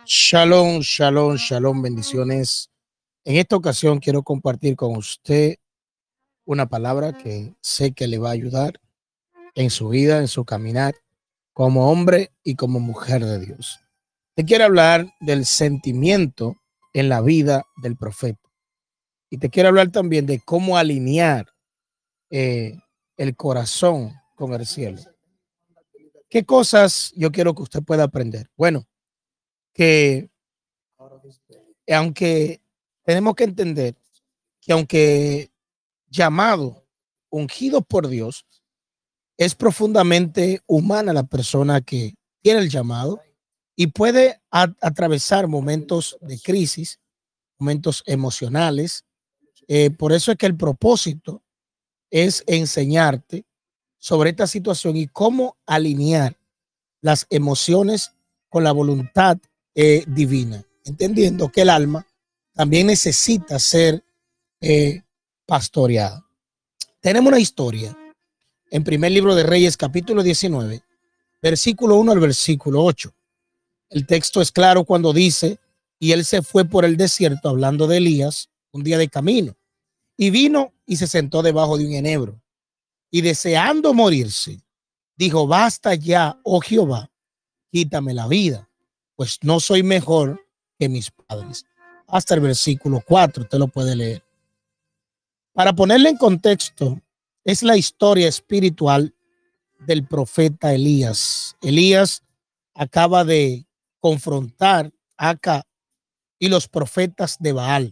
Shalom, shalom, shalom, bendiciones. En esta ocasión quiero compartir con usted una palabra que sé que le va a ayudar en su vida, en su caminar como hombre y como mujer de Dios. Te quiero hablar del sentimiento en la vida del profeta. Y te quiero hablar también de cómo alinear eh, el corazón con el cielo. ¿Qué cosas yo quiero que usted pueda aprender? Bueno, que aunque tenemos que entender que aunque llamado, ungido por Dios, es profundamente humana la persona que tiene el llamado y puede atravesar momentos de crisis, momentos emocionales. Por eso es que el propósito es enseñarte sobre esta situación y cómo alinear las emociones con la voluntad divina, entendiendo que el alma también necesita ser eh, pastoreada. Tenemos una historia en primer libro de Reyes, capítulo 19, versículo 1 al versículo 8. El texto es claro cuando dice, y él se fue por el desierto, hablando de Elías, un día de camino, y vino y se sentó debajo de un enebro, y deseando morirse, dijo, basta ya, oh Jehová, quítame la vida, pues no soy mejor que mis padres. Hasta el versículo 4, usted lo puede leer. Para ponerle en contexto, es la historia espiritual del profeta Elías. Elías acaba de confrontar a Acab y los profetas de Baal.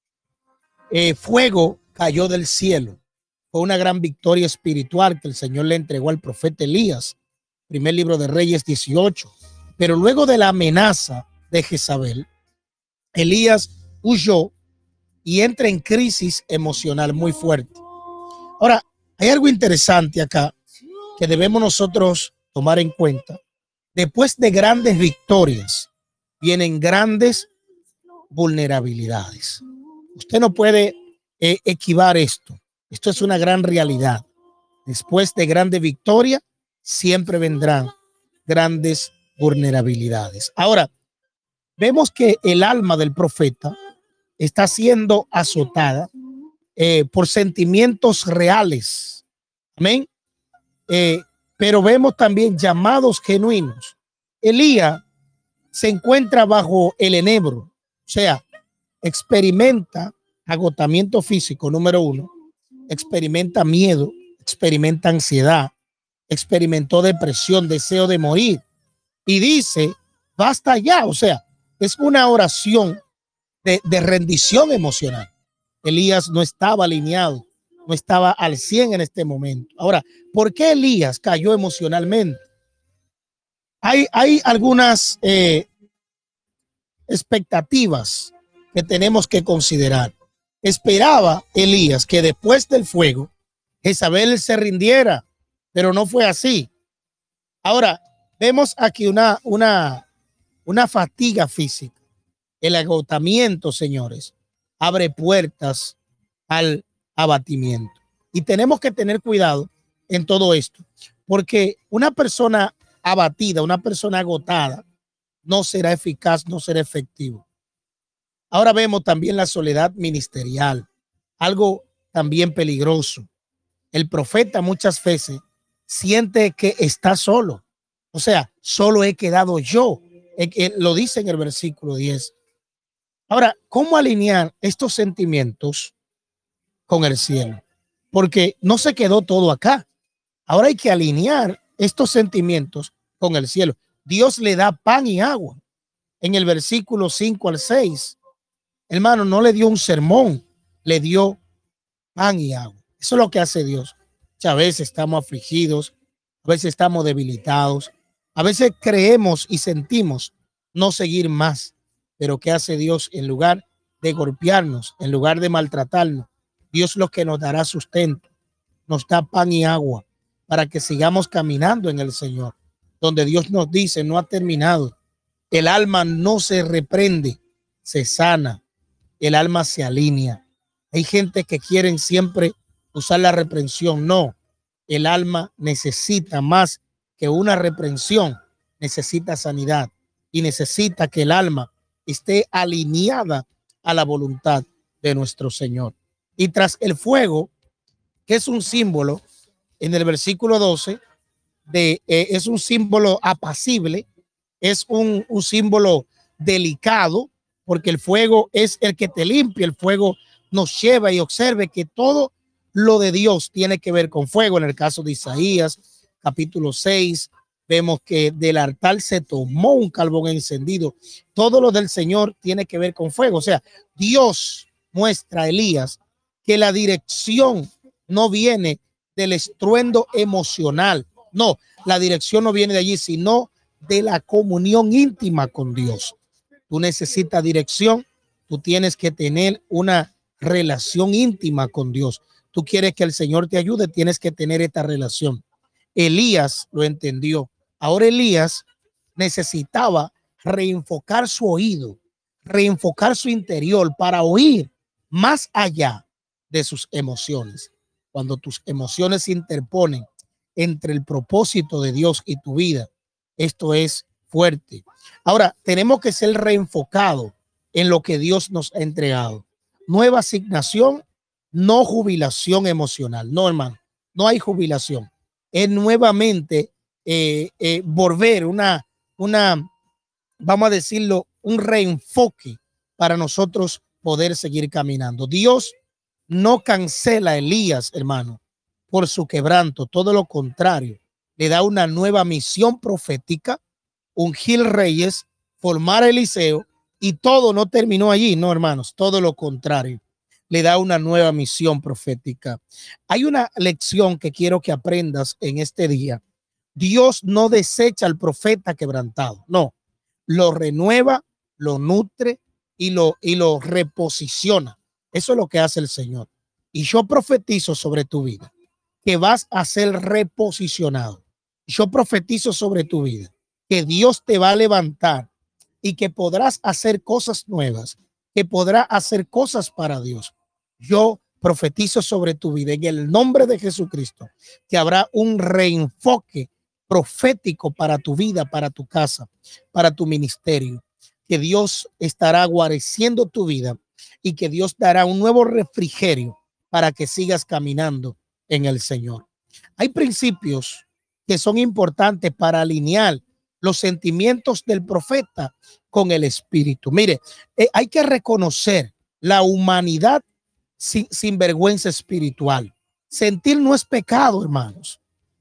Fuego cayó del cielo. Fue una gran victoria espiritual que el Señor le entregó al profeta Elías. Primer libro de Reyes 18. Pero luego de la amenaza de Jezabel, Elías huyó y entra en crisis emocional muy fuerte. Ahora, hay algo interesante acá que debemos nosotros tomar en cuenta. Después de grandes victorias, vienen grandes vulnerabilidades. Usted no puede esquivar esto. Esto es una gran realidad. Después de grandes victorias, siempre vendrán grandes vulnerabilidades. Ahora, vemos que el alma del profeta está siendo azotada por sentimientos reales. Amén. Eh, pero vemos también llamados genuinos. Elías se encuentra bajo el enebro, o sea, experimenta agotamiento físico, número uno, experimenta miedo, experimenta ansiedad, experimentó depresión, deseo de morir y dice, basta ya, o sea, es una oración de rendición emocional. Elías no estaba alineado, no estaba al 100 en este momento. Ahora, ¿por qué Elías cayó emocionalmente? Hay algunas expectativas que tenemos que considerar. Esperaba Elías que después del fuego Jezabel se rindiera, pero no fue así. Ahora, vemos aquí una fatiga física. El agotamiento, señores, abre puertas al abatimiento. Y tenemos que tener cuidado en todo esto, porque una persona abatida, una persona agotada, no será eficaz, no será efectivo. Ahora vemos también la soledad ministerial, algo también peligroso. El profeta muchas veces siente que está solo. O sea, solo he quedado yo. Lo dice en el versículo 10. Ahora, ¿cómo alinear estos sentimientos con el cielo? Porque no se quedó todo acá. Ahora hay que alinear estos sentimientos con el cielo. Dios le da pan y agua. En el versículo 5 al 6, hermano, no le dio un sermón, le dio pan y agua. Eso es lo que hace Dios. A veces estamos afligidos, a veces estamos debilitados, a veces creemos y sentimos no seguir más. Pero ¿qué hace Dios? En lugar de golpearnos, en lugar de maltratarnos, Dios lo que nos dará sustento, nos da pan y agua para que sigamos caminando en el Señor, donde Dios nos dice, no ha terminado. El alma no se reprende, se sana, el alma se alinea. Hay gente que quieren siempre usar la reprensión. No, el alma necesita más que una reprensión, necesita sanidad. y necesita que el alma esté alineada a la voluntad de nuestro Señor. Y tras el fuego, que es un símbolo, en el versículo 12, es un símbolo apacible, es un símbolo delicado, porque el fuego es el que te limpia, el fuego nos lleva y observe que todo lo de Dios tiene que ver con fuego. En el caso de Isaías, capítulo 6, vemos que del altar se tomó un carbón encendido. Todo lo del Señor tiene que ver con fuego. O sea, Dios muestra a Elías que la dirección no viene del estruendo emocional. No, la dirección no viene de allí, sino de la comunión íntima con Dios. Tú necesitas dirección, tú tienes que tener una relación íntima con Dios. Tú quieres que el Señor te ayude, tienes que tener esta relación. Elías lo entendió. Ahora Elías necesitaba reenfocar su oído, reenfocar su interior para oír más allá de sus emociones. Cuando tus emociones se interponen entre el propósito de Dios y tu vida, esto es fuerte. Ahora, tenemos que ser reenfocados en lo que Dios nos ha entregado. Nueva asignación, no jubilación emocional. No, hermano, no hay jubilación. Es nuevamente volver vamos a decirlo, un reenfoque para nosotros poder seguir caminando. Dios no cancela a Elías, hermano, por su quebranto, todo lo contrario, le da una nueva misión profética, ungir reyes, formar a Eliseo, y todo no terminó allí, no, hermanos, todo lo contrario, le da una nueva misión profética. Hay una lección que quiero que aprendas en este día. Dios no desecha al profeta quebrantado, no, lo renueva, lo nutre y lo reposiciona. Eso es lo que hace el Señor. Y yo profetizo sobre tu vida que vas a ser reposicionado. Yo profetizo sobre tu vida que Dios te va a levantar y que podrás hacer cosas nuevas, que podrás hacer cosas para Dios. Yo profetizo sobre tu vida en el nombre de Jesucristo que habrá un reenfoque profético para tu vida, para tu casa, para tu ministerio, que Dios estará guareciendo tu vida y que Dios dará un nuevo refrigerio para que sigas caminando en el Señor. Hay principios que son importantes para alinear los sentimientos del profeta con el espíritu. Mire, hay que reconocer la humanidad sin vergüenza espiritual. Sentir no es pecado, hermanos.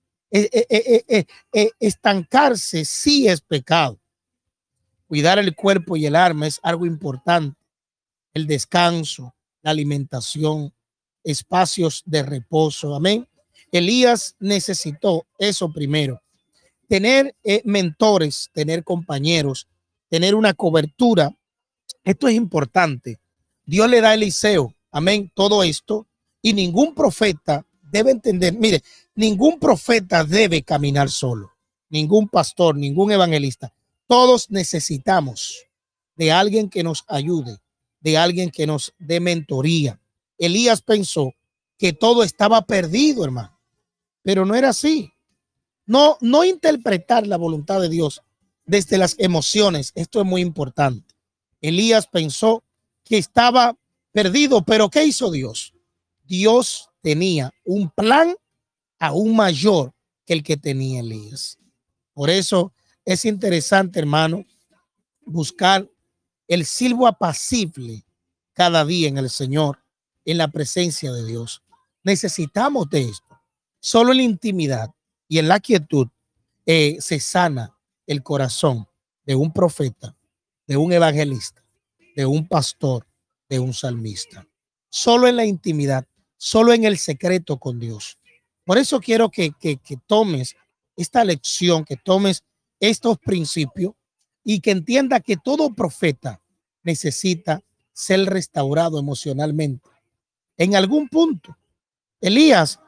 Estancarse sí es pecado. Cuidar el cuerpo y el alma es algo importante. El descanso, la alimentación, espacios de reposo. Amén. Elías necesitó eso primero. Tener mentores, tener compañeros, tener una cobertura. Esto es importante. Dios le da a Eliseo, amén, todo esto. Y ningún profeta debe entender, mire, ningún profeta debe caminar solo. Ningún pastor, ningún evangelista. Todos necesitamos de alguien que nos ayude, de alguien que nos dé mentoría. Elías pensó que todo estaba perdido, hermano, pero no era así. No interpretar la voluntad de Dios desde las emociones. Esto es muy importante. Elías pensó que estaba perdido, pero ¿qué hizo Dios? Dios tenía un plan aún mayor que el que tenía Elías. Por eso es interesante, hermano, buscar el silbo apacible cada día en el Señor, en la presencia de Dios. Necesitamos de esto. Solo en la intimidad y en la quietud se sana el corazón de un profeta, de un evangelista, de un pastor, de un salmista. Solo en la intimidad, solo en el secreto con Dios. Por eso quiero que tomes esta lección, que tomes estos principios y que entienda que todo profeta necesita ser restaurado emocionalmente. En algún punto, Elías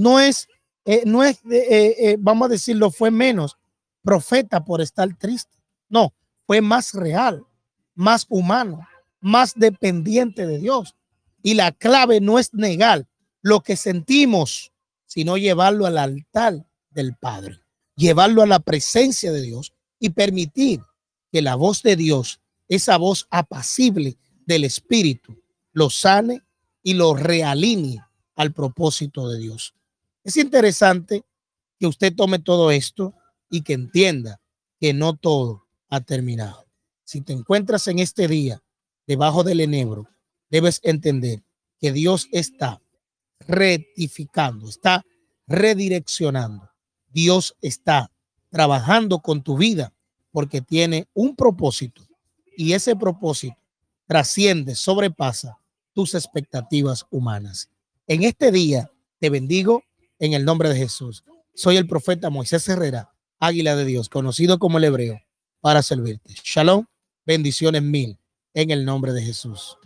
no es, vamos a decirlo, fue menos profeta por estar triste. No, fue más real, más humano, más dependiente de Dios. Y la clave no es negar lo que sentimos, sino llevarlo al altar del Padre, llevarlo a la presencia de Dios y permitir que la voz de Dios, esa voz apacible del Espíritu, lo sane y lo realinee al propósito de Dios. Es interesante que usted tome todo esto y que entienda que no todo ha terminado. Si te encuentras en este día debajo del enebro, debes entender que Dios está rectificando, está redireccionando. Dios está trabajando con tu vida porque tiene un propósito y ese propósito trasciende, sobrepasa tus expectativas humanas. En este día te bendigo en el nombre de Jesús. Soy el profeta Moisés Herrera, águila de Dios, conocido como el hebreo, para servirte. Shalom, bendiciones mil en el nombre de Jesús.